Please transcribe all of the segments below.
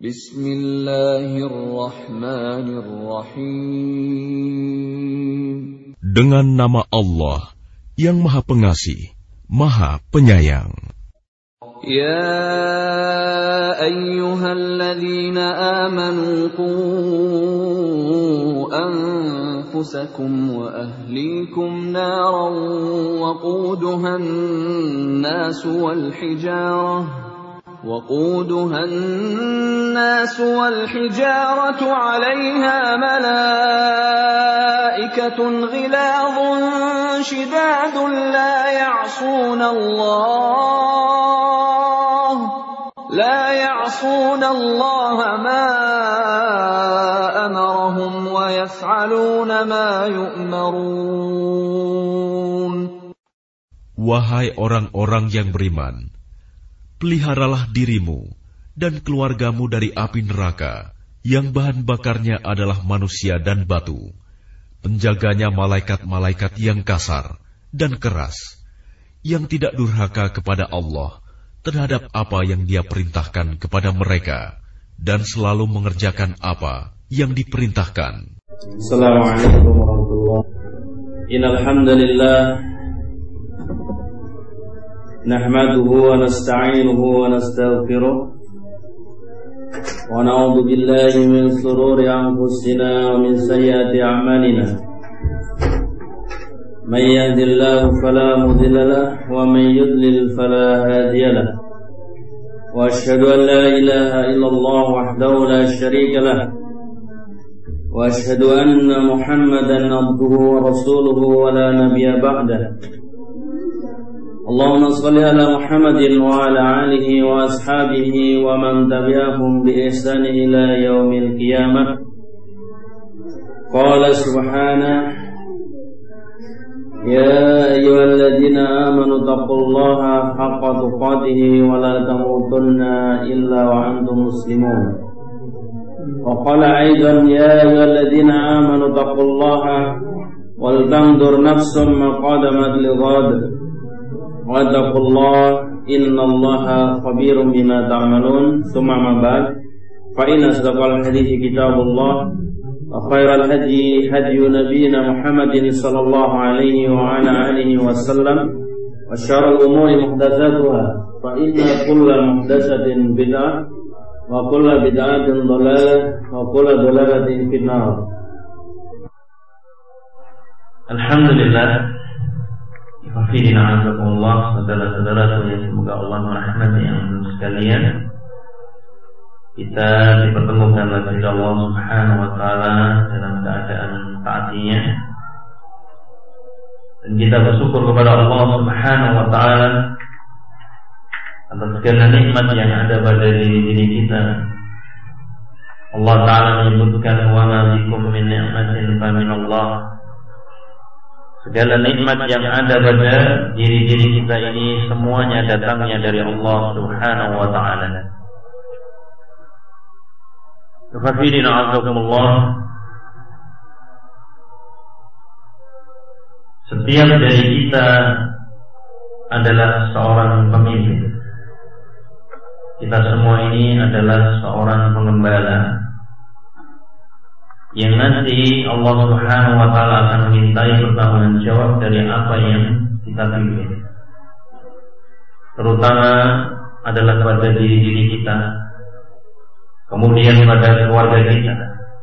Bismillahirrahmanirrahim. Dengan nama Allah yang Maha Pengasih, Maha Penyayang. Ya ayyuhalladzina amanu qu anfusakum wa ahlikum naran waquduhan nasu wal hijarah وقودها الناس والحجارة عليها ملائكة غلاظ شداد لا يعصون الله ما أمرهم ويفعلون ما يؤمرون. Wahai orang-orang yang beriman, peliharalah dirimu dan keluargamu dari api neraka yang bahan bakarnya adalah manusia dan batu. Penjaganya malaikat-malaikat yang kasar dan keras, yang tidak durhaka kepada Allah terhadap apa yang Dia perintahkan kepada mereka, dan selalu mengerjakan apa yang diperintahkan. Assalamualaikum warahmatullahi wabarakatuh. Innal hamdalillah nahmaduhu wa nasta'inuhu wa nastaghfiruh wa na'udzu billahi min shururi anfusina wa min sayyiati a'malina. Man yahdihillahu fala mudilla lahu wa man yudlil fala hadiya lahu. Wa asyhadu an la ilaha illallah wahdahu la syarika lahu. Wa asyhadu anna Muhammadan abduhu wa rasuluhu wa la nabiyya ba'dahu. Allahumma salli ala Muhammadin wa ala alihi wa ashabihi wa man tabi'ahum bi ihsan ila yaumil qiyamah. Qala subhanahu ya ayyuhalladzina amanu taqullaha haqqa tuqatih wa la tamutunna illa wa antum muslimun. Wa qala aidan ya ayyuhalladzina amanu taqullaha wal tanzur nafsum ma qaddamat lighad. Wattaqullah innallaha khabirum bima ta'malun. Tsumma ma ba'd, fa inna asdaqal hadithi kitabullah wa khairal hadi hadyu nabiyyina Muhammadin sallallahu alaihi wa ala alihi wasallam wa syarrul umuri muhdatsatuha fa inna kulla muhdatsatin bid'ah wa kulla bid'atin dhalalah wa kulla dhalalatin finnar. Alhamdulillah, Hafidina azakumullah, saudara-saudara yang semoga Allah merahmati yang sekalian. Kita dipertemukan lagi Allah Subhanahu wa taala dalam keadaan taatinya, dan kita bersyukur kepada Allah Subhanahu wa taala atas segala nikmat yang ada pada diri kita. Allah taala menyebutkan wa ma bikum min ni'matin fa min Allah. Segala nikmat yang ada pada diri-diri kita ini semuanya datangnya dari Allah Subhanahu wa taala. Hafidina azakumullah, setiap dari kita adalah seorang pemimpin. Kita semua ini adalah seorang pengembala yang nanti Allah Subhanahu wa taala akan memintai pertanggungjawaban dari apa yang kita pilih, terutama adalah pada diri kita, kemudian pada keluarga kita.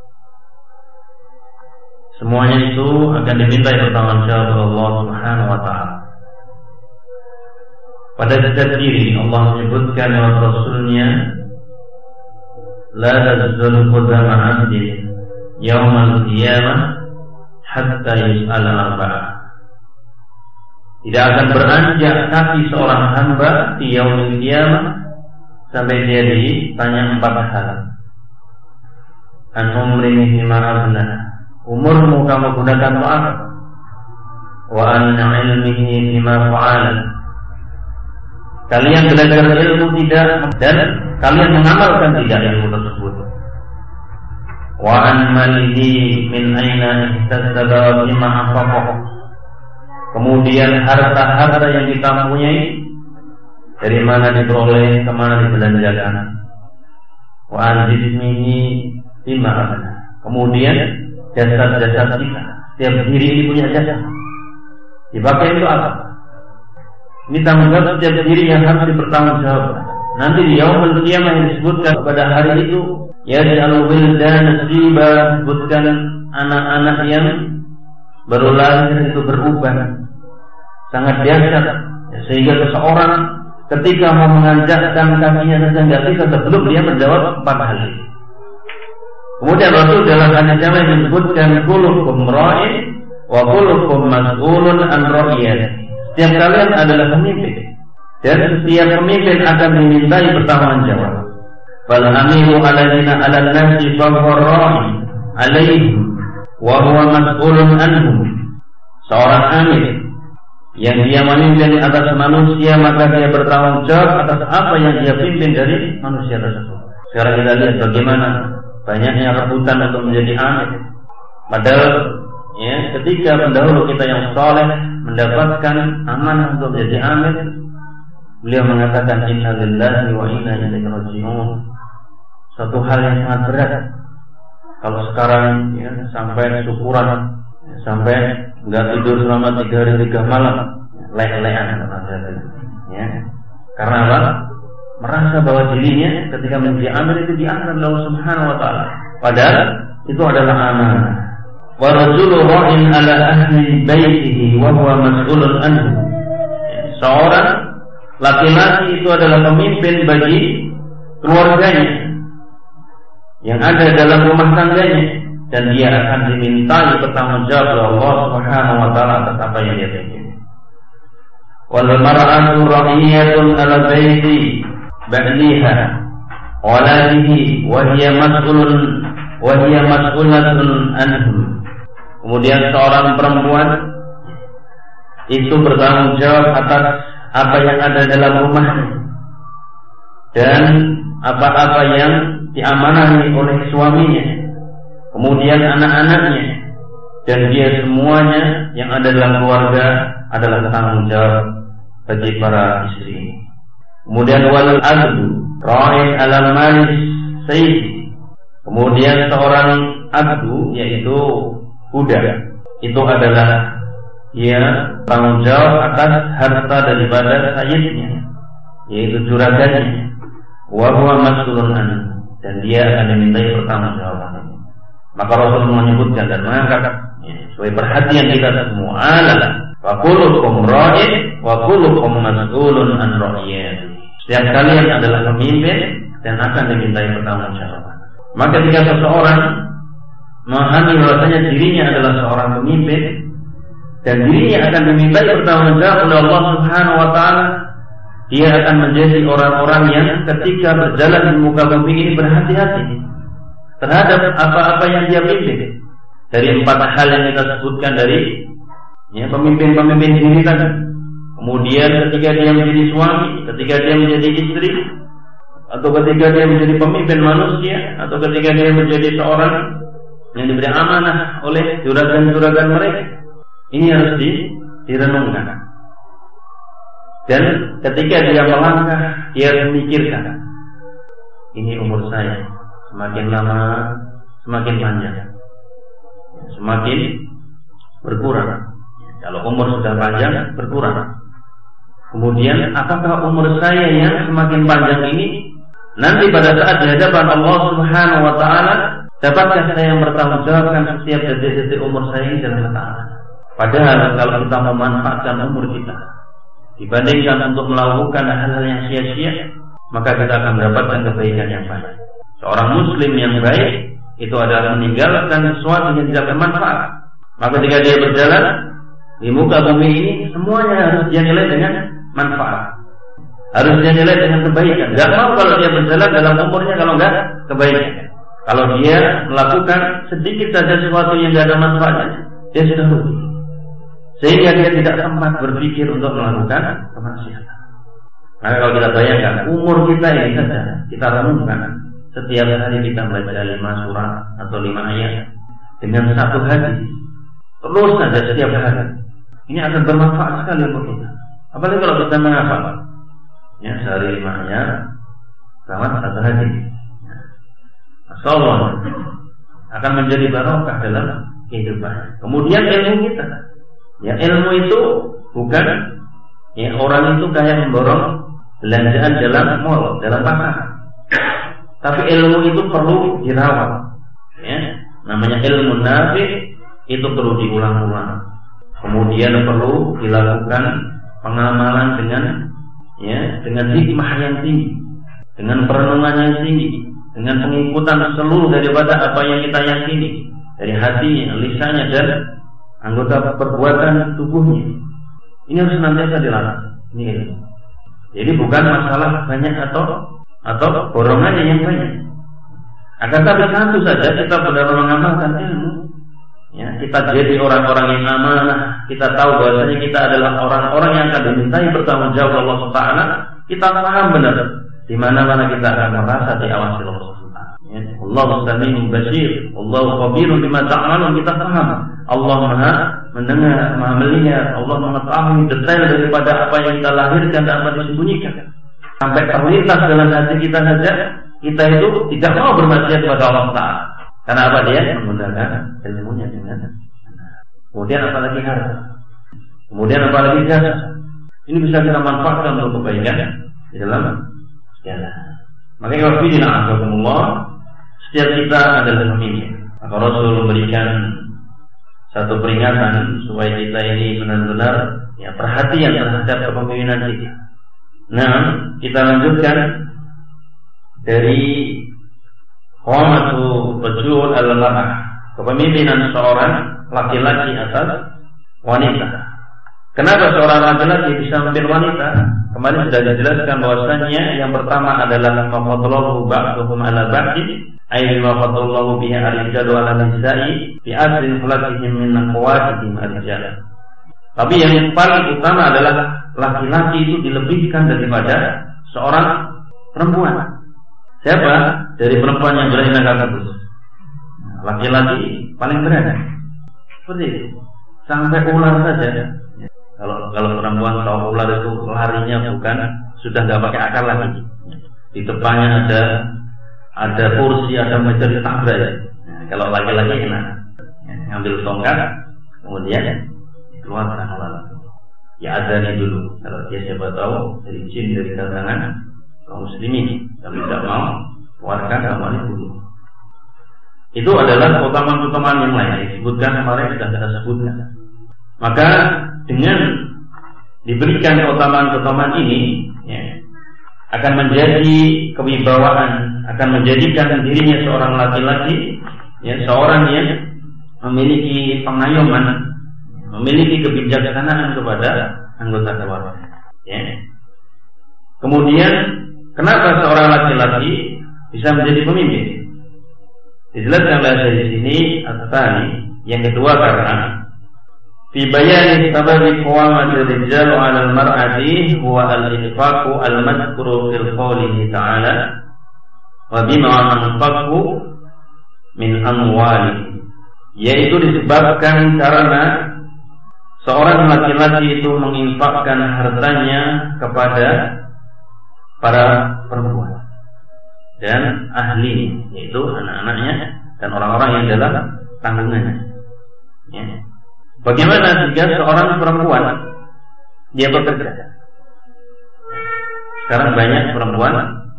Semuanya itu akan dimintai pertanggungjawaban oleh Allah Subhanahu wa taala. Pada zat diri Allah menyebutkan lewat Rasulnya, la tazulu qadama 'abdin yaumal qiyamah hatta yus'ala arba'ah. Tidak akan beranjak kaki seorang hamba di yaumul qiyamah sampai dia ditanya 4 hal. An umrihi ma abna, umurmu kamu gunakan untuk apa? Wa an ilmihi bima fa'ala, kalian belajar ilmu tidak dan kalian mengamalkan tidak ilmu tersebut. Wa an malihi min aina ihtasaba bima anfaqah, kemudian harta-harta yang kita punyai dari mana diperoleh, kemana dibelanjakan. wa an jismihi bima abna. Kemudian jasad-jasad kita, setiap diri ini punya jasad. Dipakai untuk apa? Ini tanggung jawab setiap diri yang harus dipertanggungjawabkan. Nanti di yaumul qiyamah yang disebutkan pada hari itu, yaj'alul wildan nasiba, disebutkan anak-anak yang baru lahir itu berubah sangat dahsyat, sehingga seseorang ketika mau menganjakkan kakinya saja nggak bisa sebelum dia menjawab 4 hal ini. Kemudian Rasul dalam hadis yang lain menyebutkan kullukum ra'in wa kullukum mas'ulun an ra'iyatihi. Setiap kalian adalah pemimpin dan setiap pemimpin akan dimintai bertanggung jawab. Fal amiru alaina 'alan nasi fa huwa ra'in 'alaihim wa huwa mas'ulun anhum. Seorang amir yang dia memimpin atas manusia, maka dia bertanggung jawab atas apa yang dia pimpin dari manusia tersebut. Sekarang kita lihat bagaimana banyaknya rebutan untuk menjadi amir. Padahal ya, ketika pendahulu kita yang saleh mendapatkan amanah untuk menjadi amir, beliau mengatakan inna lillahi wa inna ilaihi raji'un. Suatu hal yang sangat berat. Kalau sekarang ya, sampai syukuran, sampai nggak tidur selama 3 hari 3 malam, leleh-lelehan ya. Karena apa? Merasa bahwa dirinya ketika menjadi amir itu diangkat oleh Allah Subhanahu wa taala. Padahal itu adalah amanah. Wa rajulun ra'in 'ala ahli baitihi wa huwa mas'ulun anhu. Seorang laki-laki itu adalah pemimpin bagi keluarganya yang ada dalam rumah tangganya, dan dia akan dimintai bertanggungjawab oleh Allah Subhanahu wa taala atas apa yang dia pimpin. Wal mar'atu ra'iyatun 'ala baiti ba'liha waladihi wa hiya mas'ulatun anhum. Kemudian seorang perempuan itu bertanggung jawab atas apa yang ada dalam rumahnya dan apa-apa yang diamanahi oleh suaminya, kemudian anak-anaknya, dan dia semuanya yang ada dalam keluarga adalah tanggung jawab bagi para istri. Kemudian wal abdu ra'in 'ala malis sayyid. Kemudian seorang abdu, yaitu budak, itu adalah dia tanggung jawab atas harta daripada sayyidnya, yaitu juragannya. Wa huwa mas'ulun anhu, dan dia akan dimintai pertanggungjawaban. Maka Rasul menyebutkan dan mengangkat sebagai perhatian kita semua adalah wa kullukum ra'in wa kullukum mas'ulun an ra'iyatihi. Setiap kalian adalah pemimpin dan akan dimintai pertanggungjawaban. Maka ketika seseorang memahami bahwasanya dirinya adalah seorang pemimpin dan dirinya akan dimintai pertanggungjawaban oleh Allah Subhanahu wa taala, dia akan menjadi orang-orang yang ketika berjalan di muka bumi ini berhati-hati terhadap apa-apa yang dia pimpin. Dari 4 hal yang kita sebutkan dari pemimpin-pemimpin diri tadi. Kemudian ketika dia menjadi suami, ketika dia menjadi istri, atau ketika dia menjadi pemimpin manusia, atau ketika dia menjadi seorang yang diberi amanah oleh juragan-juragan mereka. Ini harus direnungkan. Dan ketika dia melangkah, dia harus memikirkan, ini umur saya semakin lama semakin panjang, semakin berkurang. Kalau umur sudah panjang, berkurang. Kemudian apakah umur saya yang semakin panjang ini nanti pada saat di hadapan Allah Subhanahu wa taala, dapatkah saya mempertanggungjawabkan setiap detik-detik umur saya ini dengan taat? Padahal kalau kita memanfaatkan umur kita dibandingkan untuk melakukan hal-hal yang sia-sia, maka kita akan mendapatkan kebaikan yang banyak. Seorang muslim yang baik itu adalah meninggalkan sesuatu yang tidak bermanfaat. Maka ketika dia berjalan di muka bumi ini, semuanya harus dia nilai dengan manfaat, harus dia nilai dengan kebaikan. Gak mau kalau dia berjalan dalam umurnya kalau enggak kebaikan. Kalau dia melakukan sedikit saja sesuatu yang tidak ada manfaatnya, dia sudah rugi, sehingga dia tidak sempat berpikir untuk melakukan kemaksiatan. Maka kalau kita bayangkan umur kita ini saja, kita renungkan setiap hari kita membaca 5 surah atau 5 ayat dengan 1 hadis, terus saja setiap hari, ini akan bermanfaat sekali untuk kita. Apalagi kalau kita menghafal, sehari 5 ayat, sama 1 hadis. solon, akan menjadi barokah dalam kehidupan. Kemudian ilmu kita, ya ilmu itu bukan ya orang itu kayak memborong belanjaan dalam mall, dalam pasar. Tapi ilmu itu perlu dirawat. Ya, namanya ilmu nafi itu perlu diulang-ulang. Kemudian perlu dilakukan pengamalan dengan hikmah yang tinggi, dengan perenungan yang tinggi, dengan pengikutan seluruh daripada apa yang kita yakini dari hatinya, lisannya dan anggota perbuatan tubuhnya. Ini harus senantiasa dilakukan. Ini ilmu. Jadi bukan masalah banyak atau borongannya yang banyak. Akan tapi satu saja kita benar mengamalkan ilmu. Ya, kita jadi orang-orang yang amanah. Kita tahu bahwasanya kita adalah orang-orang yang akan dimintai bertanggung jawab Allah Subhanahu. Kita paham benar di mana-mana kita akan merasa diawasi Allah Subhanahu. Ya, Allahu Sami'un Basir, Allahu Khabirun bima ta'malun. Kita paham Allah Maha mendengar, Maha melihat, Allah mengetahui detail daripada apa yang kita lahirkan dan apa yang disembunyikan. Sampai terlintas dalam hati kita saja, kita itu tidak mau bermaksiat kepada Allah Ta'ala. Karena apa? Dia menggunakan ilmunya dengan benar. Kemudian apalagi harta, kemudian apalagi jasa. Ini bisa kita manfaatkan untuk kebaikan di dalam segala. Makanya kalau bidina azakumullah, setiap kita adalah pemimpin. Maka Rasul memberikan satu peringatan supaya kita ini benar-benar ya perhatian terhadap kepemimpinan kita. Nah, kita lanjutkan dari qamatu rajul al-mar'ah, kepemimpinan seorang laki-laki atas wanita. Kenapa seorang laki-laki bisa memimpin wanita? Kemarin sudah dijelaskan bahwasanya yang pertama adalah mafadallahu ba'dhum 'ala ba'din, ay mafadallahu biha ar-rijalu 'ala nisa'i fi asrin khalaqihim min aqwatihim ar-rijal. Tapi yang paling utama adalah laki-laki itu dilebihkan daripada seorang perempuan. Siapa? Dari perempuan yang berani nakal kudus. Laki-laki paling berani. Seperti itu. Sampai ular saja. Kalau perempuan tahu ular itu larinya bukan sudah nggak pakai akal lagi. Di depannya ada kursi, ada meja ditabrak. Kalau laki-laki enak. Ngambil tongkat, kemudian keluarkan ular. Ya adanya dulu. Kalau dia siapa tahu dari jin dari kalangan kaum muslimin, tapi tidak mau keluarkan amalnya dulu. Itu adalah keutamaan-keutamaan yang lain disebutkan kemarin sudah kita sebutkan. Maka dengan diberikan keutamaan-keutamaan ini ya, akan menjadi kewibawaan, akan menjadikan dirinya seorang laki-laki ya, seorang yang memiliki pengayoman, memiliki kebijaksanaan kepada anggota keluarga ya. Kemudian kenapa seorang laki-laki bisa menjadi pemimpin? Dijelaskan oleh di sini At-Tsani. Yang kedua karena fi bayani sababi qawamatir rijal 'ala al-mar'ati huwa al-infaqu al-madhkuru fil qawlihi ta'ala wa bima anfaqu min amwali, yaitu disebabkan karena seorang laki-laki itu menginfakkan hartanya kepada para perempuan dan ahli, yaitu anak-anaknya dan orang-orang yang dalam tanggungannya ya. Bagaimana jika seorang perempuan dia bekerja? Sekarang banyak perempuan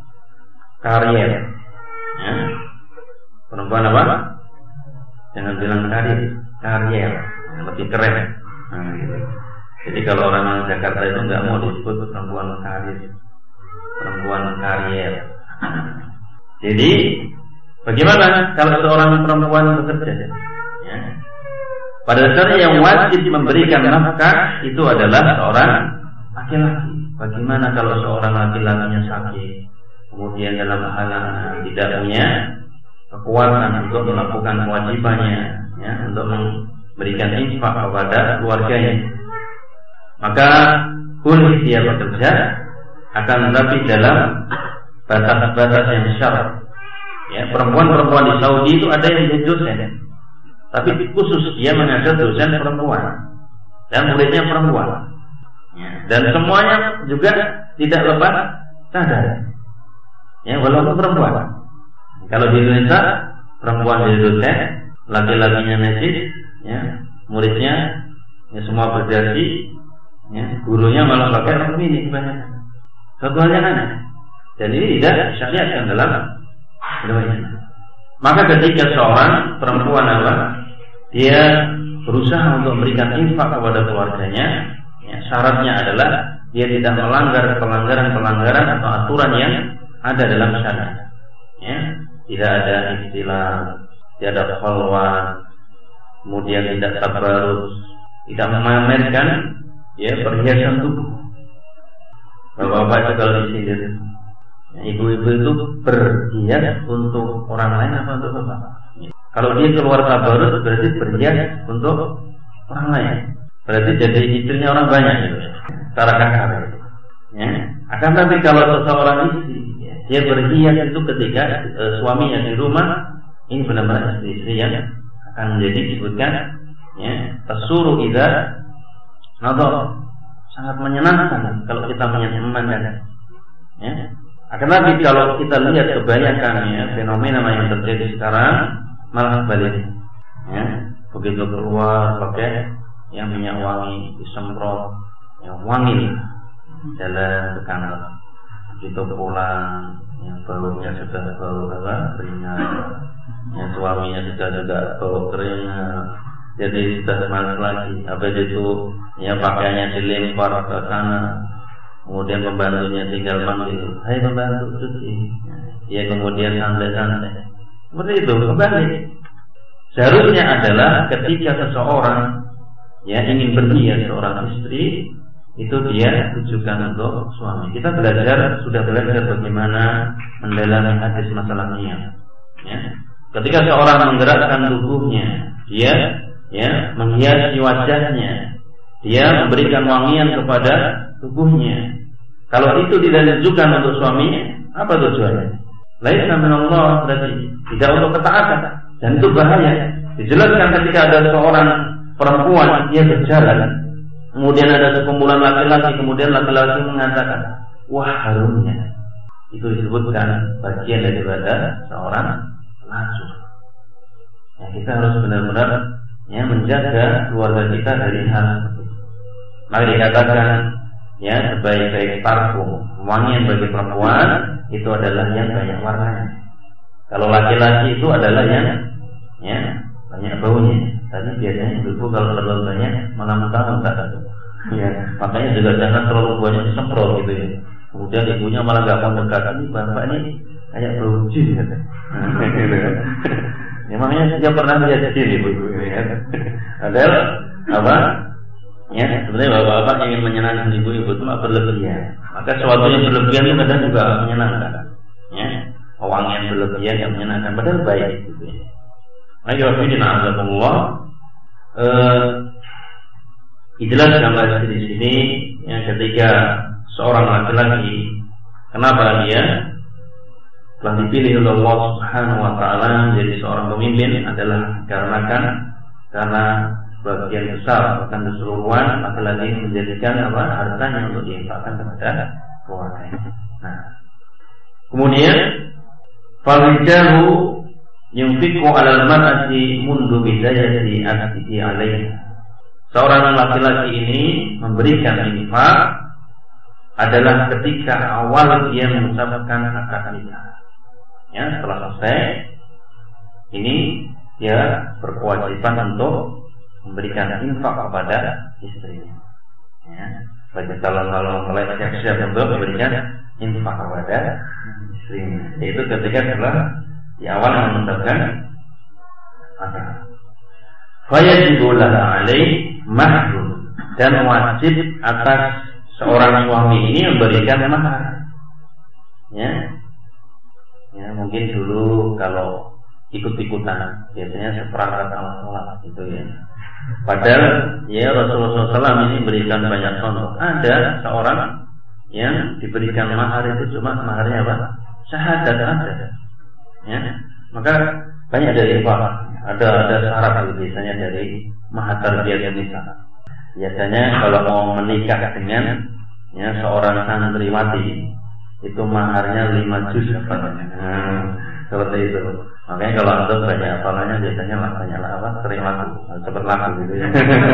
karier ya. Perempuan apa? Jangan bilang karier lebih keren gitu. Jadi kalau orang Jakarta itu nggak mau disebut perempuan karier. Jadi bagaimana kalau seorang perempuan bekerja? Ya. Pada dasarnya yang wajib memberikan nafkah itu adalah seorang laki-laki. Bagaimana kalau seorang laki-lakinya sakit, kemudian dalam halangan tidak punya kekuatan untuk melakukan kewajibannya, ya, untuk memberikan infak kepada keluarganya, maka boleh dia bekerja, akan tetapi dalam batas-batas yang syarat. Ya, perempuan-perempuan di Saudi itu ada yang jadi dosen, tapi khusus dia mengajar dosen perempuan dan muridnya perempuan. Ya, dan semuanya juga tidak lepas sadar. Ya, walaupun perempuan. Kalau di Indonesia perempuan jadi dosen, laki-lakinya nesis, ya, muridnya ya semua berdasi, ya, gurunya malah pakai rok mini kebanyakan. Satu hal yang aneh. Dan ini tidak disyariatkan dalam Islam. Maka ketika seorang perempuan dia berusaha untuk memberikan infak kepada keluarganya, ya, syaratnya adalah dia tidak melanggar pelanggaran atau aturan yang ada dalam syariat. Ya, tidak ada istilah, tidak ada khalwat, kemudian tidak tabarruz, tidak memamerkan ya perhiasan tubuh. Bapak-bapak itu kalau disindir, ya, ibu-ibu itu berhias untuk orang lain apa untuk bapak? Kalau dia keluar tabarruz berarti berhias untuk orang lain. Berarti jadi istrinya orang banyak gitu. Secara kasar. Ya. Akan tapi kalau seseorang istri, ya, dia berhias itu ketika suaminya di rumah, ini benar-benar istri yang akan menjadi disebutkan ya, tasuru idza nadhar, sangat menyenangkan kalau kita memandang. Ya. Akan tapi kalau kita lihat kebanyakan ya, fenomena yang terjadi sekarang malah balik. Ya. Begitu keluar pakai yang minyak wangi disemprot, yang wangi jalan ke kanal, begitu pulang yang baunya sudah bau keringat, yang suaminya sudah bau keringat, jadi sudah malas lagi. Habis itu ya pakaiannya dilempar ke sana, kemudian pembantunya tinggal manggil, hai pembantu cuci, ya kemudian santai-santai seperti itu kembali. Seharusnya adalah ketika seseorang ya ingin berhias seorang istri, itu dia tujukan untuk suami. Kita sudah belajar bagaimana mendalami hadis masalah niat. Ya. Ketika seorang menggerakkan tubuhnya, dia ya menghiasi wajahnya, dia memberikan wangian kepada tubuhnya. Kalau itu tidak ditujukan untuk suaminya, apa tujuannya? Laisa minallah, berarti tidak untuk ketaatan, dan itu bahaya. Dijelaskan ketika ada seorang perempuan dia berjalan, kemudian ada sekumpulan laki-laki, kemudian laki-laki mengatakan, wah harumnya. Itu disebutkan bagian daripada seorang pelacur. Ya, kita harus benar-benar ya menjaga keluarga kita dari hal seperti itu. Maka dikatakan ya sebaik-baik parfum wangian bagi perempuan itu adalah yang banyak warnanya. Kalau laki-laki itu adalah yang ya banyak baunya. Tadi biasanya ibu kalau terlalu banyak malah muntah-muntah. Ya, makanya juga jangan terlalu banyak disemprot gitu ya. Kemudian ibunya malah gak mau dekat, ini bapak ini kayak bau jin gitu. Ya makanya dia pernah lihat jin ibu ya. Padahal apa? Ya sebenarnya bapak-bapak ingin menyenangkan ibu-ibu itu berlebihan. Maka sesuatu yang berlebihan itu kadang juga menyenangkan. Ya, wangian berlebihan yang menyenangkan padahal baik gitu ya. Ayo Allah dijelaskan di sini yang ketika seorang laki-laki kenapa dia telah dipilih oleh Allah Subhanahu wa taala menjadi seorang pemimpin adalah karena sebagian besar bahkan keseluruhan laki-laki menjadikan hartanya untuk diinfakkan kepada keluarganya. Nah, kemudian farijahu yunfiqu 'alal mar'ati mundu bidayati aqdihi 'alaiha. Seorang laki-laki ini memberikan infak adalah ketika awal dia mengucapkan akad nikah. Ya, setelah selesai ini dia berkewajiban untuk memberikan infak kepada istrinya. Ya, bagi calon-calon mempelai siap untuk memberikan infak kepada istrinya. Yaitu ketika setelah di awal mengucapkan akad. Fayajibu laha alaih mahrun, dan wajib atas seorang suami ini memberikan mahar. Ya, mungkin dulu kalau ikut-ikutan biasanya seperangkat alat gitu ya. Padahal ya Rasulullah SAW ini berikan banyak contoh. Ada seorang yang diberikan mahar itu cuma maharnya apa? Syahadat aja. Ya, maka banyak dari infak. Ada syarat biasanya dari mahar tarbiyah nisa. Biasanya kalau mau menikah dengan seorang santriwati itu maharnya 5 juz. Seperti itu. Makanya kalau antum banyak hafalannya biasanya sering laku, cepat laku gitu ya.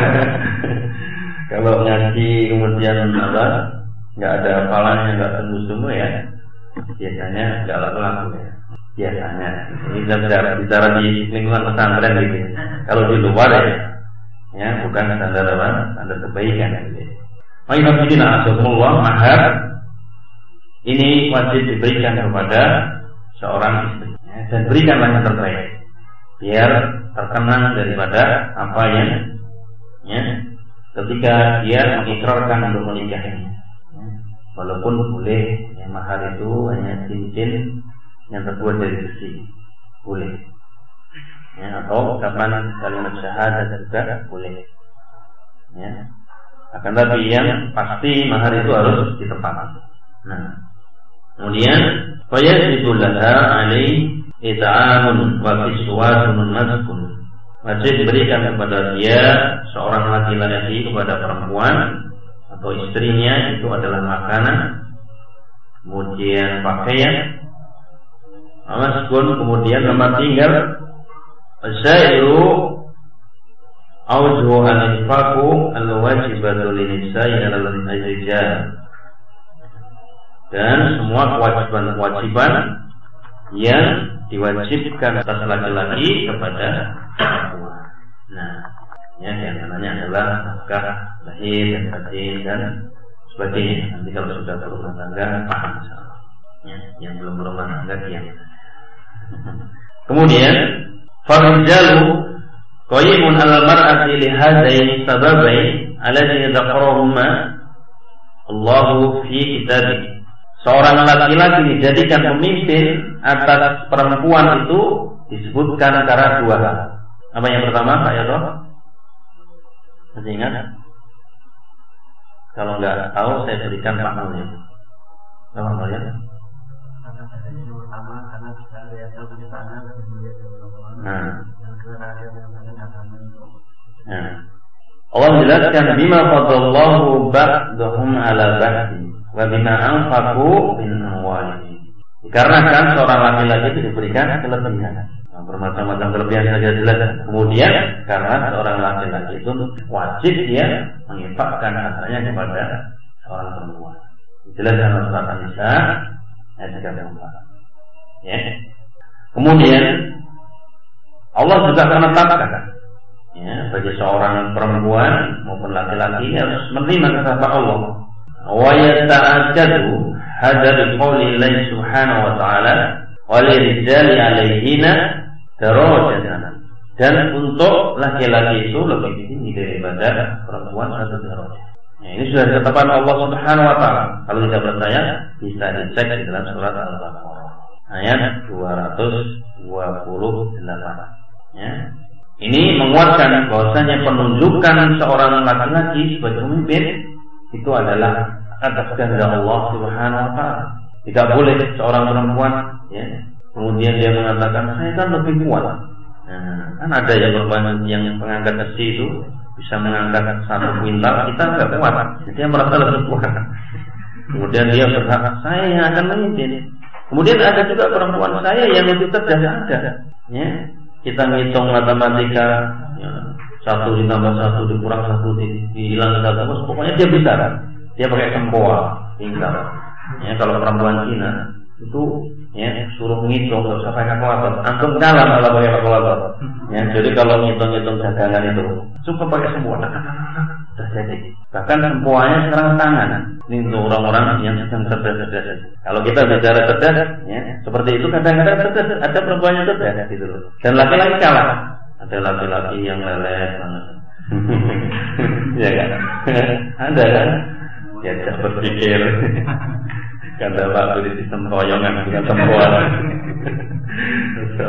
Kalau ngaji kemudian nggak ada hafalannya, nggak sungguh-sungguh ya, biasanya nggak laku ya. Biasanya. Ini bicara di lingkungan pesantren gitu. Kalau di luar ya bukan standar kebaikan. Mahar ini wajib diberikan kepada seorang istri, ya, dan berikanlah yang terbaik biar terkenang daripada apa yang ya, ketika dia mengikrarkan untuk menikahinya, ya, walaupun boleh ya, mahar itu hanya cincin yang terbuat dari besi, boleh ya, atau ucapan kalimat syahadat juga boleh ya. Akan tapi yang pasti mahar itu harus ditepati. Nah, kemudian fayajibu laha alaihi it'amun wa kiswatun maskun. Wajib diberikan kepada dia seorang laki-laki kepada perempuan atau istrinya itu adalah makanan, kemudian pakaian, maskun, kemudian tempat tinggal, asairu awjuh al-infaqu al-wajibatu lin-nisa'i 'ala al-rijal. Dan semua kewajiban-kewajiban yang diwajibkan atas laki-laki kepada perempuan. Nah, ya diantaranya adalah nafkah lahir dan batin dan sebagainya. Nanti kalau sudah berumah tangga paham insyaallah. Ya, yang belum berumah tangga diam. Kemudian farijalu qayyimun 'ala mar'ati li hadaini sababain alladhi dzakarahuma Allahu fi kitabih. Seorang laki-laki dijadikan pemimpin atas perempuan itu disebutkan karena dua hal. Apa yang pertama, Pak Yato? Masih ingat? Kalau nggak tahu, saya berikan Pak Mulya. Pak Mulya? Allah menjelaskan bima fadallahu ba'dahum ala ba'di wa bima anfaqu min amwalihim. Dikarenakan seorang laki-laki itu diberikan kelebihan, bermacam-macam kelebihan saja jelas. Kemudian karena seorang laki-laki itu wajib dia menginfakkan hartanya kepada seorang perempuan. Dijelaskan dalam surat An-Nisa ayat 34. Ya. Kemudian Allah juga menetapkan ya, bagi seorang perempuan maupun laki-laki harus menerima kata Allah. Wa yata'akkadu hadza biqouli Allah subhanahu wa ta'ala wa lirijali 'alaihina darajatan. Dan untuk laki-laki itu lebih tinggi daripada perempuan satu derajat. Nah, ini sudah ketetapan Allah subhanahu wa ta'ala. Kalau tidak percaya bisa dicek di dalam surat Al-Baqarah ayat 228. Ya. Ini menguatkan bahwasanya penunjukan seorang laki-laki sebagai pemimpin itu adalah atas kehendak Allah Subhanahu wa taala. Tidak boleh seorang perempuan ya, kemudian dia mengatakan saya kan lebih kuat. Nah, kan ada yang pengangkat besi itu bisa mengangkat 1 kuintal, kita enggak kuat. Jadi dia merasa lebih kuat. Kemudian dia berkata saya yang akan memimpin. Kemudian ada juga perempuan saya yang lebih cerdas ada. Ya. Kita ngitung matematika ya, 1 ditambah 1 dikurang 1 dihilang 1, pokoknya dia bisa kan? Dia pakai sempoa, pintar. Ya, kalau perempuan Cina itu ya suruh ngitung nggak usah pakai kalkulator. Antum kalah kalau pakai kalkulator. Ya, jadi kalau ngitung-ngitung dagangan itu cukup pakai sempoa. Sudah jadi. Bahkan sempoanya sekarang tangan. Ini untuk orang-orang yang sedang cerdas-cerdas. Kalau kita bicara cerdas, ya seperti itu kadang-kadang cerdas. Ada perempuan yang cerdas gitu loh. Dan laki-laki kalah. Ada laki-laki yang lelet banget. Ya kan? Ada kan? Ya tidak berpikir. Kata Pak Budi sistem koyongan bukan sempoa. So,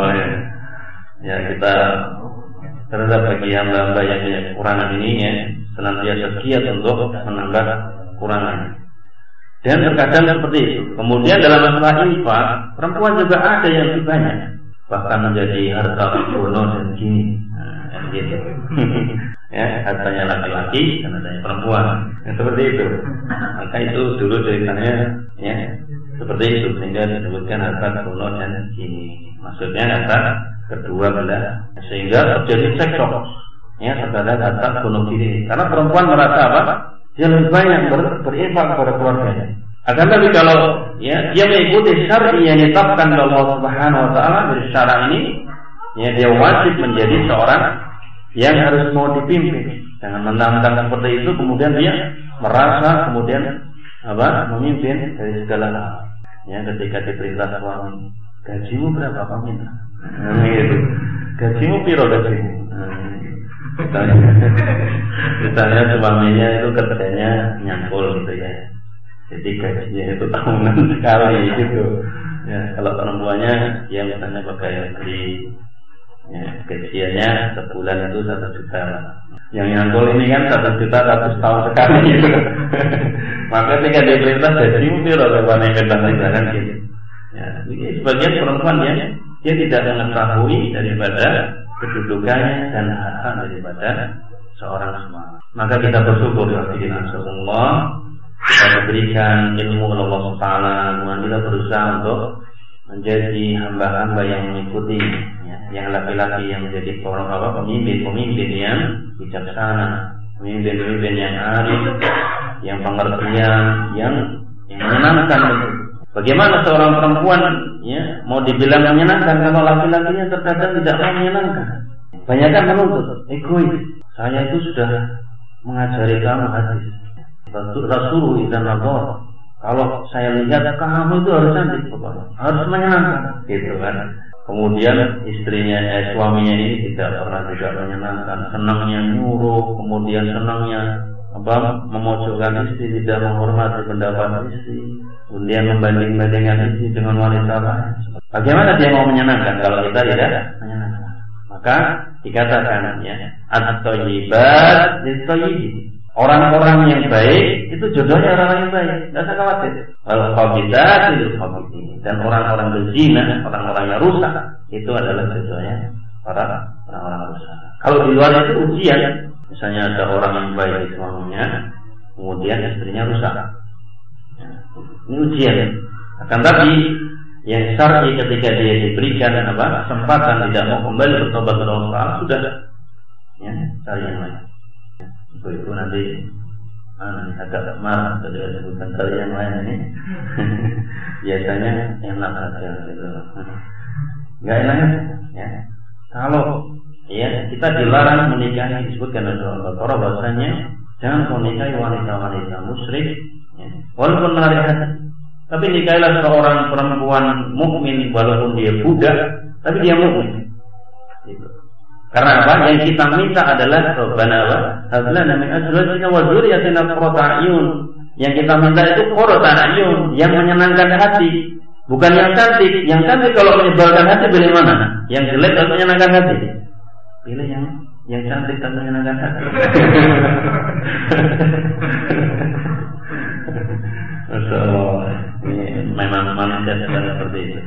ya kita terhadap bagi hamba-hamba yang punya kekurangan ini ya senantiasa giat untuk menambah kekurangan. Dan terkadang seperti itu. Kemudian dalam masalah infak, perempuan juga ada yang lebih banyak, bahkan menjadi harta bono dan gini. Nah, gitu. Ya, hartanya laki-laki dan hartanya perempuan. Ya, seperti itu. Maka itu dulu ceritanya ya Seperti itu, sehingga disebutkan harta kuno dan kini. Maksudnya harta kedua belah, sehingga terjadi cekcok. Ya, terhadap harta kuno kini. Karena perempuan merasa apa? Dia lebih banyak berinfak kepada keluarganya. Akan tapi kalau ya dia mengikuti syar'i yang ditetapkan oleh Allah Subhanahu wa taala dari syara ini, ya dia wajib menjadi seorang yang harus mau dipimpin. Jangan mentang-mentang seperti itu kemudian dia merasa kemudian memimpin dari segala hal. Ya, ketika diperintah suami, gajimu berapa Pak minta? Gitu. Gajimu piro gajimu? Misalnya suaminya itu kerjanya nyangkul gitu ya. Jadi gajinya itu tahunan sekali gitu. Ya, kalau perempuannya dia misalnya pegawai negeri, ya, gajiannya sebulan itu 1 juta. Yang nyangkul ini kan 1 juta 100 tahun sekali gitu. Maka ketika dia perintah gajimu piro kapan yang kan gitu. Ya, ini sebagian perempuan dia tidak mengetahui daripada kedudukannya dan hak daripada seorang suami. Maka kita bersyukur kepada Allah, kita diberikan ilmu oleh Allah Subhanahu wa taala, kita berusaha untuk menjadi hamba-hamba yang mengikuti, ya, yang laki-laki yang menjadi pemimpin yang bijaksana, pemimpin yang arif, yang pengertian, yang menyenangkan. Bagaimana seorang perempuan ya mau dibilang menyenangkan kalau laki-lakinya terkadang tidak mau menyenangkan. Banyak kan menuntut, egois. Saya itu sudah mengajari kamu hadis. Rasulullah dan Nabi. Kalau saya lihat kamu itu harus cantik, harus menyenangkan, gitu kan. Kemudian suaminya ini tidak pernah menyenangkan, senangnya nyuruh, kemudian senangnya memojokkan istri, tidak menghormati pendapat istri, kemudian membanding-bandingkan istri dengan wanita lain. Bagaimana dia mau menyenangkan kalau kita tidak menyenangkan? Maka dikatakan ya, at-thayyibat lit-thayyibi. Orang-orang yang baik itu jodohnya orang yang baik, tidak usah khawatir. Al-khabithat lil-khabithin, dan orang-orang berzina, orang-orang yang rusak itu adalah jodohnya orang-orang rusak. Kalau di luar itu ujian, misalnya ada orang yang baik suaminya, kemudian istrinya rusak. Ya, ini ujian. Akan tapi yang syar'i ketika dia diberikan kesempatan tidak mau kembali bertobat kepada Allah sudah, ya cari yang lain. Itu nanti agak marah ketika disebutkan cari yang lain ini. Biasanya enak saja gitu. Enggak enak ya. Kalau ya kita dilarang menikahi, disebutkan dalam Al-Qur'an bahwasanya jangan kau nikahi wanita-wanita musyrik, ya. Walaupun menarik hati. Tapi nikahilah seorang perempuan mukmin walaupun dia budak, tapi dia mukmin. Gitu. Karena apa? Yang kita minta adalah Rabbana hablana min azwajina wa dzurriyyatina qurrata a'yun. Yang kita minta itu qurrata a'yun, yang menyenangkan hati, bukan yang cantik. Yang cantik kalau menyebalkan hati pilih mana? Yang jelek atau menyenangkan hati? Pilih yang cantik dan menyenangkan hati. Masya Allah, ini memang manusia seperti itu.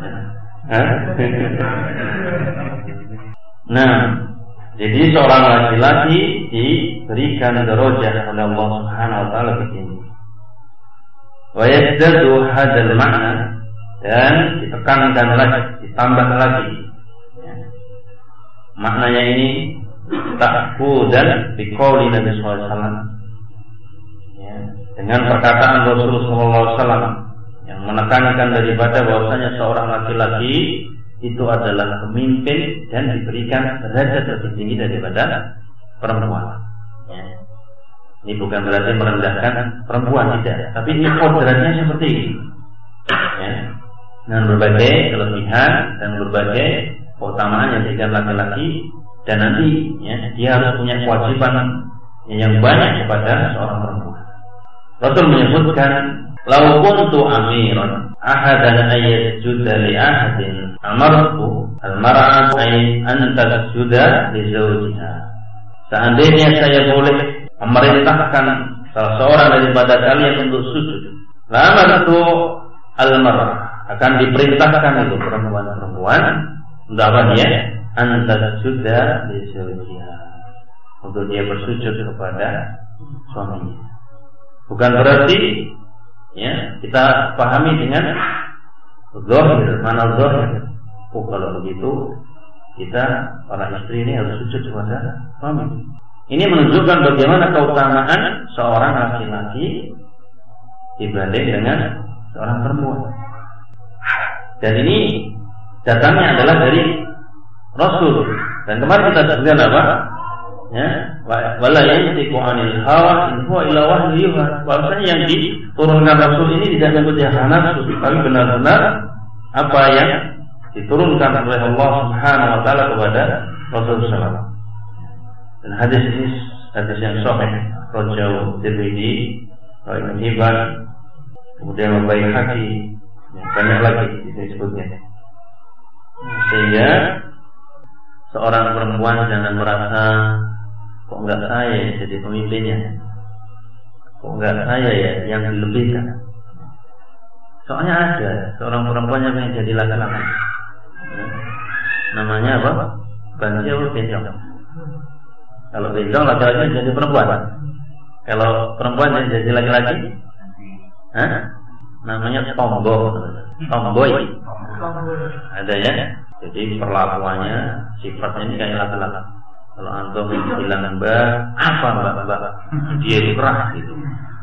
Nah, jadi seorang laki-laki diberikan darajah oleh Allah Subhanahu wa taala begini. Wa yazdadu hadzal ma'na, dan ditekankan lagi, ditambah lagi. Ya. Maknanya ini ta'budan biqauli Nabi sallallahu alaihi wasallam. Ya, dengan perkataan Rasulullah sallallahu alaihi wasallam yang menekankan daripada bahwasanya seorang laki-laki itu adalah pemimpin dan diberikan derajat lebih tinggi daripada perempuan. Ya. Ini bukan berarti merendahkan perempuan, tidak. Tapi ini kodratnya seperti ini. Ya. Dengan berbagai kelebihan dan berbagai keutamaan yang diberikan laki-laki, dan nanti ya, dia harus punya kewajiban yang banyak kepada seorang perempuan. Rasul menyebutkan, "Lau kuntu amiran ahadan ayyasjuda li ahadin amartu al-mar'atu an tasjuda li zawjiha." Seandainya saya boleh memerintahkan salah seorang daripada kalian untuk sujud, lamartu al-mar'ah, akan diperintahkan itu perempuan-perempuan untuk apa dia? An tasjuda li zawjiha, untuk dia bersujud kepada suaminya. Bukan berarti ya kita pahami dengan zahir, mana zahir. Oh, kalau begitu kita para istri ini harus sujud kepada suami. Ini menunjukkan bagaimana keutamaan seorang laki-laki dibanding dengan seorang perempuan. Dan ini datangnya adalah dari Rasul. Dan kemarin kita sebutkan apa? Ya, wala yantiqu 'anil hawa in huwa illa wahyun yuha. Bahwasanya yang diturunkan Rasul ini tidak mengikuti hawa nafsu, tapi benar-benar apa yang diturunkan oleh Allah Subhanahu wa taala kepada Rasulullah. Dan hadis ini hadis yang sahih, rawahu Tirmidzi, Ibnu Hibban, kemudian Baihaqi, banyak lagi disebutnya. Sehingga seorang perempuan jangan merasa kok enggak saya jadi pemimpinnya, kok enggak saya ya yang dilebihkan. Soalnya ada seorang perempuan yang pengen jadi laki-laki, namanya apa? Banci atau bencong? Kalau bencong laki-laki jadi perempuan. Kalau perempuan jadi laki-laki, namanya tomboy. Ada ya. Jadi perlakuannya, sifatnya ini kayak laki-laki. Kalau antum bilang mbak, apa mbak? Dia itu keras gitu.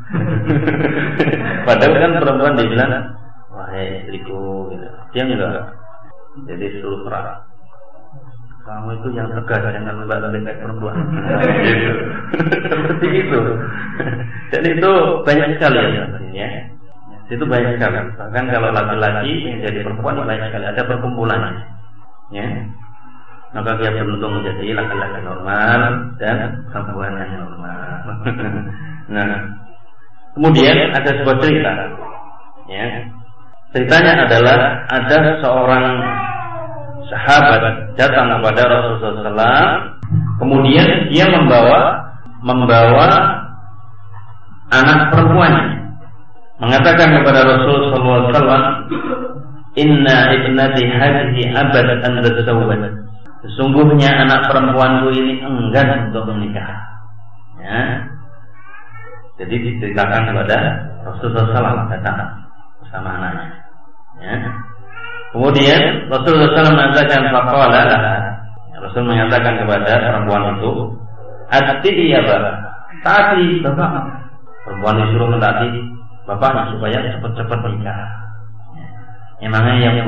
Padahal kan perempuan dia bilang, wahai istriku, gitu. Dia enggak. Jadi suruh keras. Kamu itu yang tegas, jangan mbak kayak perempuan. Gitu. Seperti itu. Dan itu banyak sekali ya. Itu banyak sekali. Bahkan kalau laki-laki yang jadi perempuan banyak sekali. Ada perkumpulannya. Ya, maka dia beruntung menjadi laki-laki normal dan perempuan yang normal. Nah, kemudian ada sebuah cerita. Ya, ceritanya adalah ada seorang sahabat datang kepada Rasulullah SAW. Kemudian dia membawa anak perempuannya, mengatakan kepada Rasulullah SAW, Inna ibnati hadhihi abad an tatazawwaj. Sesungguhnya anak perempuanku ini enggan untuk menikah. Ya. Jadi diceritakan kepada Rasulullah SAW datang bersama anaknya. Ya. Kemudian Rasulullah SAW mengatakan faqala laha. Rasul mengatakan kepada perempuan itu, "Ati ya bapak, taati bapak." Perempuan disuruh mentaati bapaknya supaya cepat-cepat menikah. Memang yang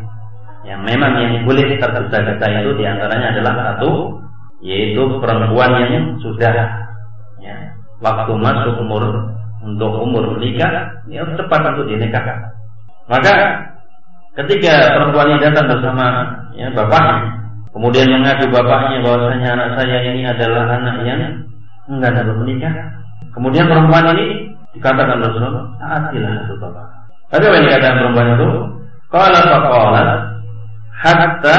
boleh tergesa-gesa itu diantaranya adalah satu, yaitu perempuan yang sudah ya, waktu masuk umur menikah, ya cepat untuk dinikahkan. Maka ketika perempuan ini datang bersama ya, bapaknya, kemudian mengadu bapaknya bahwasanya anak saya ini adalah anak yang enggak dapat menikah, kemudian perempuan ini dikatakan Rasulullah, taatilah bapak. Tapi apa yang dikatakan perempuan itu? Qala faqalat hatta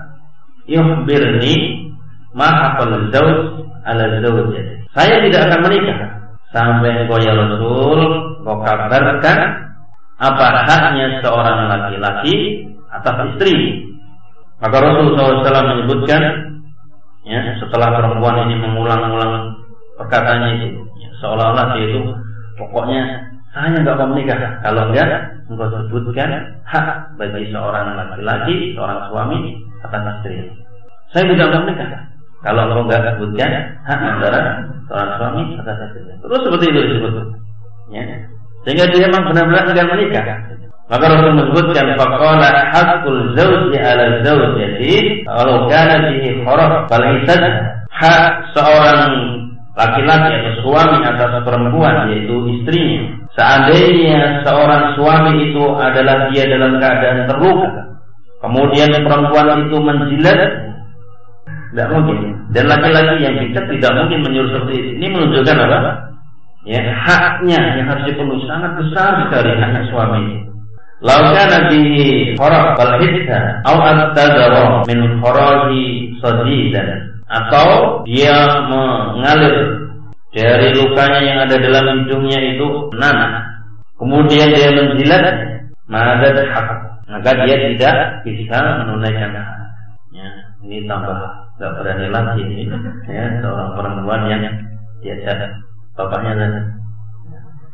yukhbirni ma haqqul zawj ala zawjati. Saya tidak akan menikah sampai engkau ya Rasul kau kabarkan apa haknya seorang laki-laki atas istri. Maka Rasulullah SAW menyebutkan ya, setelah perempuan ini mengulang-ulang perkataannya itu ya, seolah-olah dia itu pokoknya saya enggak mau menikah kalau enggak engkau sebutkan hak bagi seorang laki-laki, seorang suami atas istri. Saya tidak mau menikah kalau engkau enggak sebutkan hak antara seorang suami atas istri. Terus seperti itu disebut. Ya. Sehingga dia memang benar-benar enggan menikah. Maka Rasul menyebutkan faqala haqqul zawji 'ala zawjati walau kana bihi kharaf fal isad, hak seorang laki-laki atau suami atas perempuan yaitu istrinya. Seandainya seorang suami itu adalah dia dalam keadaan terluka, kemudian perempuan itu menjilat, tidak mungkin. Dan laki-laki yang bijak tidak mungkin menyuruh seperti itu. Ini menunjukkan apa? Ya, haknya yang harus dipenuhi sangat besar sekali haknya suami. Lau kana bihi kharaf bal hidda aw atadara min kharaji sadidan, atau dia mengalir dari lukanya yang ada dalam hidungnya itu nanah, kemudian dia menjilat, maka dia tidak bisa menunaikan hak. Ya, ini tambah gak berani lagi ya, seorang perempuan yang diajak bapaknya tadi.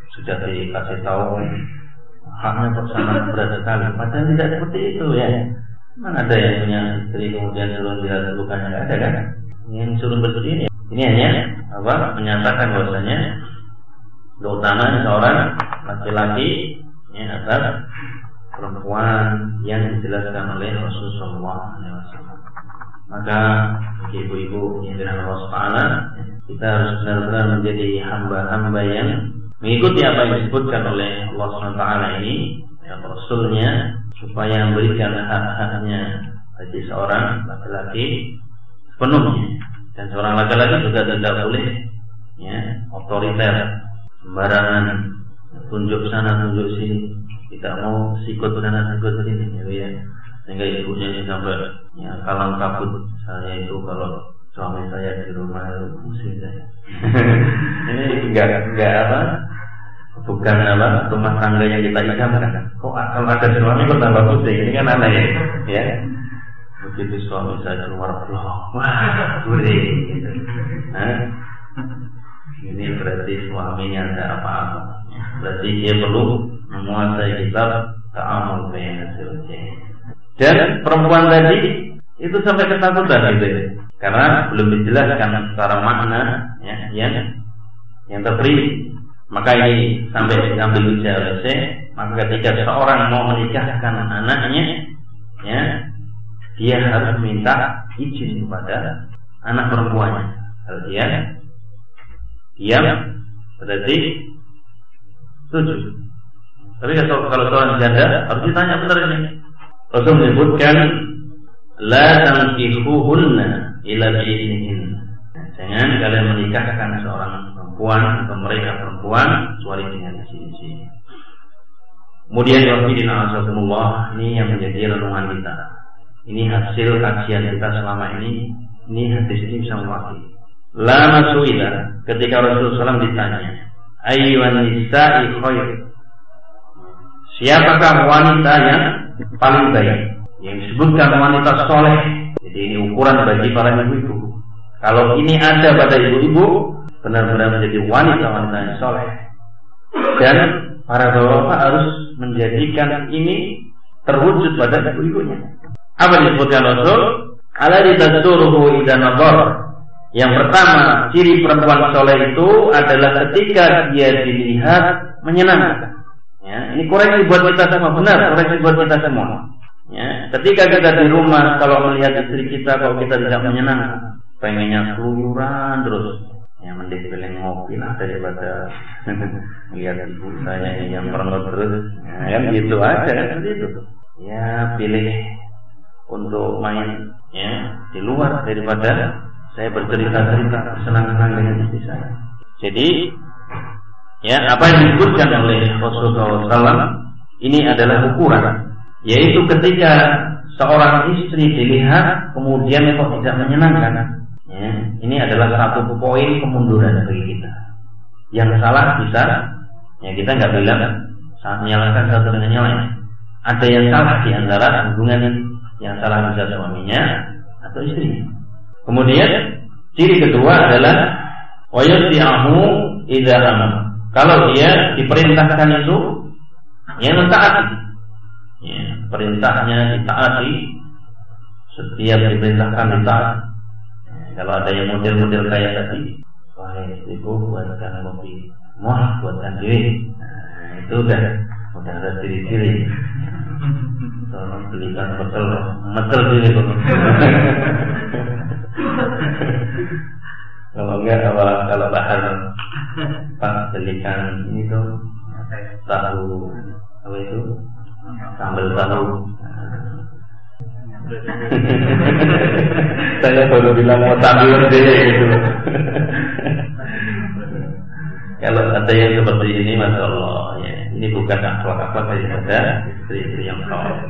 sudah dikasih tahu haknya kok sangat berat sekali, padahal tidak seperti itu ya. Mana ada yang punya istri kemudian suruh dia lukannya, nggak ada kan? Yang suruh berdiri ini hanya menyatakan bahwasanya keutamaan seorang laki-laki atas perempuan yang dijelaskan oleh Rasulullah SAW. Maka ibu-ibu yang dirahmati Allah Taala, kita harus benar-benar menjadi hamba-hamba yang mengikuti apa yang disebutkan oleh Allah SWT ini, ya Rasulnya, supaya memberikan hak-haknya bagi seorang laki-laki sepenuhnya. Dan seorang laki-laki juga tidak boleh otoriter, sembarangan, tunjuk sana tunjuk sini, tidak mau sikut sana sikut sini, ya. Sehingga ibunya ini sampai kalang kabut, saya itu kalau suami saya di rumah pusing saya. Ini enggak bukan rumah tangga yang kita idamkan. Kok kalau ada suami kok tambah pusing, ini kan aneh ya. Begitu suami saya keluar blok, wah guring gitu. Ini berarti suaminya ada apa-apa. Berarti dia perlu menguasai kitab ta'amul baina zawjain. Dan perempuan tadi itu sampai ketakutan gitu, karena belum dijelaskan secara makna yang terperinci. Maka ini sampai diambil ujian oleh Syekh. Maka ketika seorang mau menikahkan anaknya, dia harus minta izin kepada anak perempuannya. Kalau dia diam, berarti setuju. Tapi kalau seorang janda harus ditanya benar ini. Rasul menyebutkan la tankihuhunna ila bi'iznihin. Jangan kalian menikahkan seorang perempuan atau mereka perempuan kecuali dengan izin. Kemudian wafidina azakumullah, ini yang menjadi renungan kita. Ini hasil kajian kita selama ini. Ini hadis ini bisa mewakili. La masuila, ketika Rasulullah SAW ditanya, ayyuhan nisa'i khair, siapakah wanita yang paling baik? Yang disebutkan wanita soleh. Jadi ini ukuran bagi para ibu-ibu. Kalau ini ada pada ibu-ibu, benar-benar menjadi wanita-wanita yang soleh. Dan para bapak harus menjadikan ini terwujud pada ibu-ibunya. Apa yang disebutkan Rasul? Alladzi tasuruhu idza nadhar. Yang pertama, ciri perempuan soleh itu adalah ketika dia dilihat menyenangkan. Ya, ini koreksi buat kita semua, benar, koreksi buat kita semua. Ya, ketika kita di rumah, kalau melihat istri kita, kalau kita tidak menyenangkan, pengennya keluyuran terus, ya mending pilih ngopi lah daripada melihat ibu saya yang merengut terus. Ya, kan gitu aja kan seperti itu. Ya pilih untuk main di luar daripada saya bercerita-cerita senang-senang dengan istri saya. Jadi apa yang disebutkan oleh Rasulullah SAW ini adalah ukuran, yaitu ketika seorang istri dilihat kemudian kok tidak menyenangkan, ini adalah satu poin kemunduran bagi kita. Yang salah bisa, kita nggak bilang saat menyalahkan satu dengan yang lain. Ada yang salah di antara hubungan ini. Yang salah bisa suaminya atau istrinya. Kemudian ciri kedua adalah wayasi'ahu idza amara. Kalau dia diperintahkan itu, mentaati. Perintahnya ditaati. Setiap diperintahkan ditaati. Kalau ada yang model-model kayak tadi, wahai istriku buatkan kopi, buatkan diri. Itu udah ada ciri-ciri. Tolong belikan metel diri tuh. Kalau enggak, kalau bahan Pak belikan ini tuh tahu apa itu sambal tahu. Saya baru bilang mau tampil deh gitu. Kalau ada yang seperti ini, masya Allah, ini bukan akhlak daripada istri-istri yang soleh.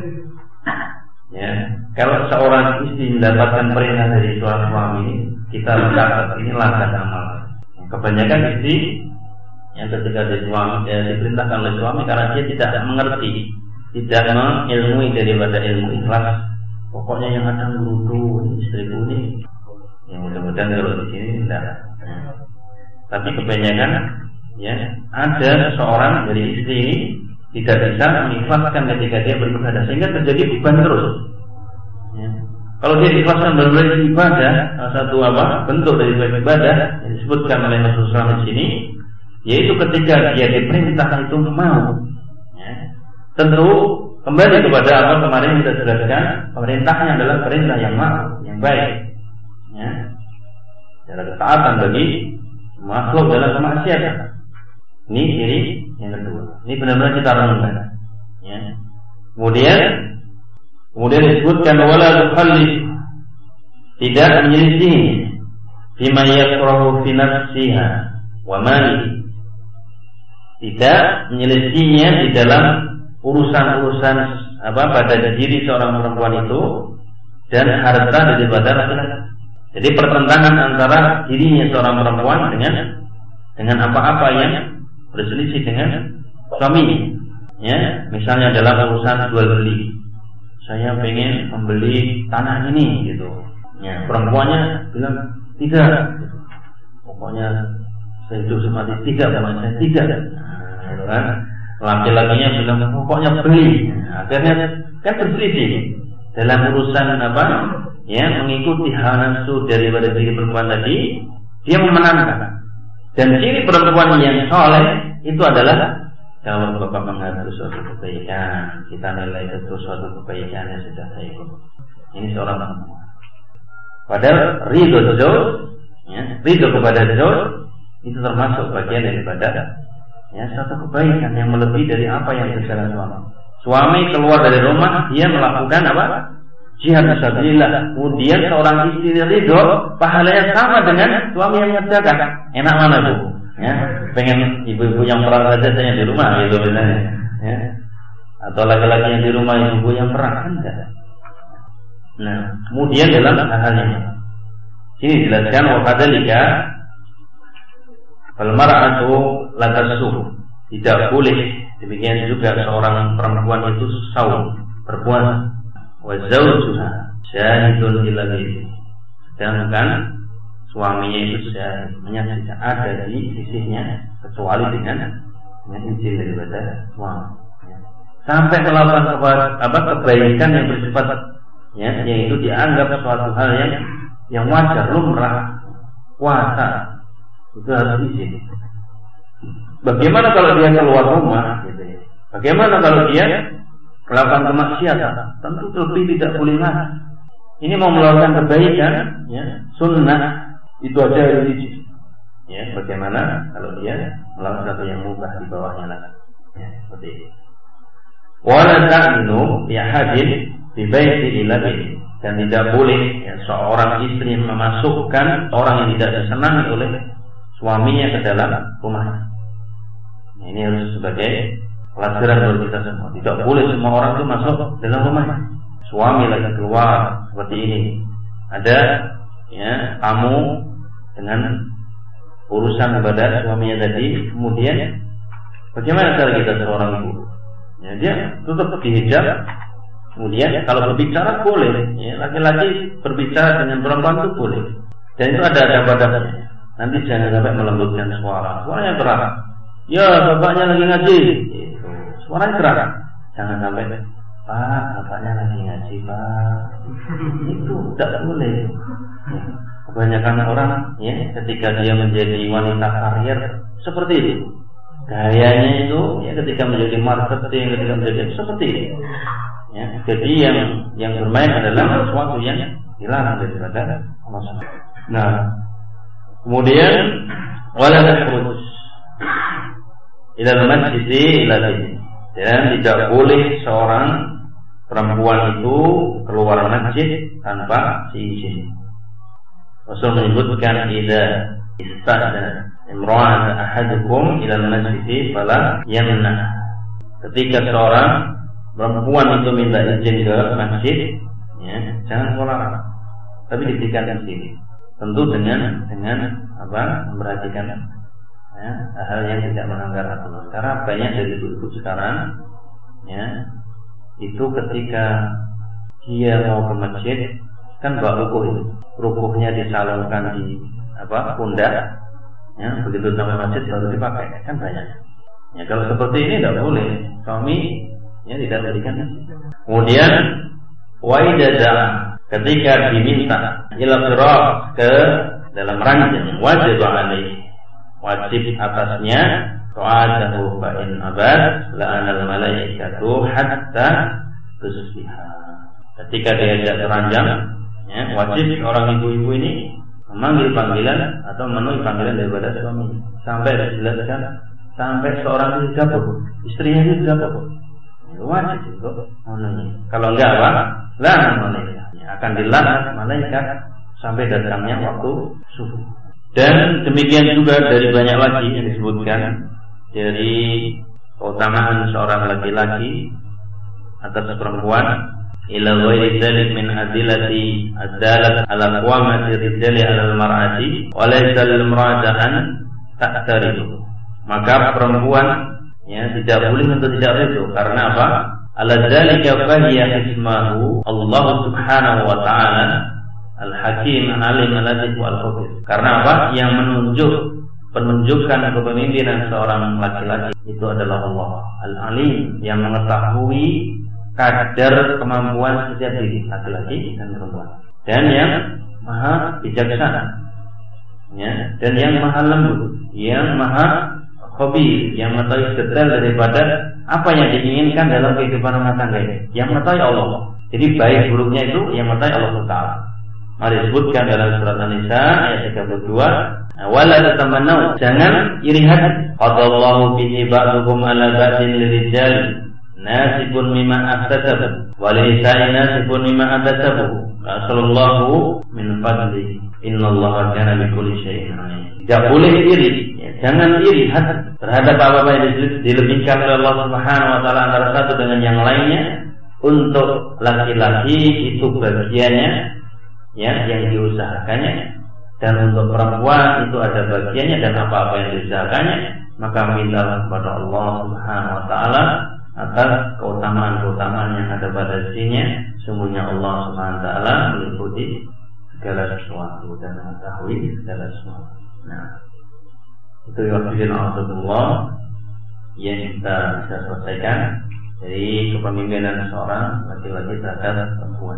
Kalau seorang istri mendapatkan perintah dari suami, kita mencatat ini ladang amal. Kebanyakan istri yang ketika diperintahkan oleh suami karena dia tidak mengerti, tidak mengilmui daripada ilmu ikhlas. Pokoknya yang ada ngerudu istriku ini. Yang mudah-mudahan kalau di sini tidak. Tapi kebanyakan ya, ada seseorang dari istri ini tidak bisa mengikhlaskan ketika dia beribadah, sehingga terjadi beban terus. Ya. Kalau dia ikhlaskan benar-benar ibadah, salah satu bentuk dari ibadah yang disebutkan oleh Rasulullah di sini, yaitu ketika dia diperintah itu mau. Ya. Tentu kembali kepada apa kemarin kita jelaskan, perintahnya adalah perintah yang mau, yang baik. Ya. Ada ketaatan bagi makhluk dalam kemaksiatan. Ini ciri yang kedua. Ini benar-benar kita renungkan. Ya. Kemudian disebutkan wala tukhallif, tidak menyelisih fima yakrahu fi nafsiha wa mali, tidak menyelisihinya di dalam urusan-urusan pada diri seorang perempuan itu dan harta daripada laki-laki. Jadi pertentangan antara dirinya seorang perempuan dengan apa-apa yang berselisih dengan suaminya. Ya, misalnya dalam urusan jual beli. Saya pengen membeli tanah ini gitu. Ya, perempuannya bilang tidak. Gitu. Pokoknya saya hidup semati tidak, saya tidak. Gitu kan? Laki-lakinya bilang pokoknya beli. Nah, akhirnya kan berselisih dalam urusan ya, mengikuti hawa nafsu daripada diri perempuan tadi, dia memenangkan. Dan ciri perempuan yang soleh itu adalah kalau bapak mengatur suatu kebaikan, kita nilai betul suatu kebaikan yang sudah baik. Ini seorang perempuan. Padahal ridho zauj, ya, ridho kepada zauj itu termasuk bagian daripada ya suatu kebaikan yang melebihi dari apa yang dikerjakan suami. Suami keluar dari rumah, dia melakukan jihad fisabilillah. Kemudian seorang istri ridho, pahalanya sama dengan suami yang mengerjakan. Enak mana bu? Ya, pengen ibu-ibu yang perang saja saya di rumah gitu misalnya. Ya. Atau laki-laki yang di rumah, ibu yang perang enggak. Nah, kemudian dalam hal ini sini dijelaskan wa kadzalika fal mar'atu la tasum, tidak boleh demikian juga seorang perempuan itu saum, berpuasa. Wa zawjuha syahidun ila ghairi, sedangkan suaminya itu menyaksikan ada di sisinya kecuali dengan izin daripada suami. Sampai melakukan kebaikan yang bersifat ya, yaitu dianggap suatu hal yang wajar, lumrah, puasa itu harus izin. Bagaimana kalau dia keluar rumah? Gitu ya. Bagaimana kalau dia melakukan kemaksiatan? Tentu lebih tidak boleh lagi. Ini mau melakukan kebaikan, ya, sunnah itu aja religi. Ya, bagaimana kalau dia melakukan sesuatu yang mubah di bawahnya lagi? Ya, seperti ini. Wala ta'minu ya hadin bi baiti ila baiti, dan tidak boleh ya, seorang istri memasukkan orang yang tidak disenangi oleh suaminya ke dalam rumahnya. Nah, ini harus sebagai pelajaran bagi kita semua. Tidak boleh semua orang itu masuk dalam rumahnya. Suami lagi keluar seperti ini, ada ya tamu dengan urusan kepada suaminya tadi, kemudian bagaimana cara kita seorang ibu? Ya, dia tutup dihijab. Kemudian kalau berbicara boleh, ya, laki-laki berbicara dengan perempuan itu boleh. Dan itu ada batasnya. Nanti jangan sampai melembutkan suaranya keras. Ya, bapaknya lagi ngaji. Gitu. Suaranya keras. Jangan sampai, Pak, bapaknya lagi ngaji, Pak. Itu tidak boleh. Ya. Kebanyakan orang ya ketika dia menjadi wanita karir seperti itu. Gayanya itu ya ketika menjadi marketing, ketika menjadi seperti ini. Ya, jadi yang bermain adalah sesuatu yang dilarang daripada Allah. Nah, kemudian wala takhruj ila al-masjid ila al-masjid, dan tidak boleh seorang perempuan itu keluar masjid tanpa izin. Rasul menyebutkan idza ista'dana imra'an ahadukum ila al-masjid fala yamna. Ketika seorang perempuan itu minta izin ke masjid, ya, jangan melarang, tapi diberikan izin. Tentu dengan memperhatikan ya, hal yang tidak melanggar aturan. Karena banyak dari ibu sekarang, ya, itu ketika dia mau ke masjid kan bawa rukuh itu. Rukuhnya disalurkan di pundak, Ya, begitu sampai masjid baru dipakai, kan banyak. Ya, kalau seperti ini tidak boleh. Suami ya tidak berikan. Kemudian waidada ketika diminta ila firaq ke dalam ranjang wajib atasnya ta'adahu fa in abad la'anal malaikatu hatta tusbiha. Ketika diajak ranjang, ya, wajib orang ibu-ibu ini memanggil panggilan atau memenuhi panggilan daripada suami sampai dijelaskan sampai seorang itu dapur, istrinya itu dapur. Wajib itu memenuhi. Kalau enggak apa? La'anal malaikat. Akan dilaknat malaikat sampai datangnya waktu subuh. Dan demikian juga dari banyak lagi yang disebutkan dari keutamaan seorang laki-laki atas perempuan ila ghairi dzalik min adillati ad-dalat ala qawamati rijali ala al-mar'ati wa laysa lil-imra'atan ta'taridu. Maka perempuan ya tidak boleh untuk tidak ridho karena apa? Ala dzalika fahiya ismahu Allah Subhanahu wa ta'ala Al-Hakim Alim Al-Latif Al-Khabir. Karena apa? Yang penunjukan kepemimpinan seorang laki-laki itu adalah Allah Al-Alim yang mengetahui kadar kemampuan setiap diri laki-laki dan perempuan, dan yang maha bijaksana, ya, dan yang maha lembut, yang maha khabir, yang mengetahui detail daripada apa yang diinginkan dalam kehidupan rumah tangga ini, yang mengetahui Allah. Jadi baik buruknya itu yang mengetahui Allah Taala. Mari disebutkan dalam surat An-Nisa ayat 32, wala tatamannau, jangan iri hati. Qadallahu bihi ba'dukum ala ba'din lirijal nasibun mimma aktasabu wa linisai nasibun mimma aktasabu. Sallallahu min fadli. Innallaha kana bikulli syai'in alim. Tidak boleh iri, ya, jangan iri hati terhadap apa-apa yang dilebihkan oleh Allah Subhanahu wa taala antara satu dengan yang lainnya. Untuk laki-laki itu bagiannya ya yang diusahakannya, dan untuk perempuan itu ada bagiannya dan apa-apa yang diusahakannya, maka mintalah kepada Allah Subhanahu wa taala atas keutamaan-keutamaan yang ada pada dirinya. Sungguhnya Allah Subhanahu wa taala meliputi segala sesuatu dan mengetahui segala sesuatu. Nah, itu Allah yang kita bisa selesaikan dari kepemimpinan seorang laki-laki terhadap perempuan.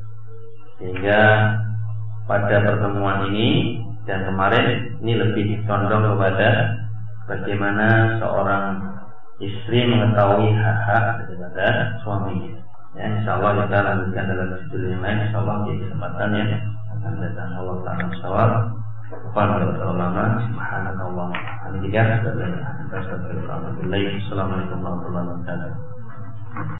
Sehingga pada pertemuan ini dan kemarin ini lebih condong kepada bagaimana seorang istri mengetahui hak-hak daripada suaminya. Ya, insyaallah kita lanjutkan dalam judul yang lain, insyaallah di kesempatan yang akan datang. Allah Ta'ala shawab. Kepada ulama, subhanallah, alhamdulillah, assalamualaikum warahmatullahi wabarakatuh.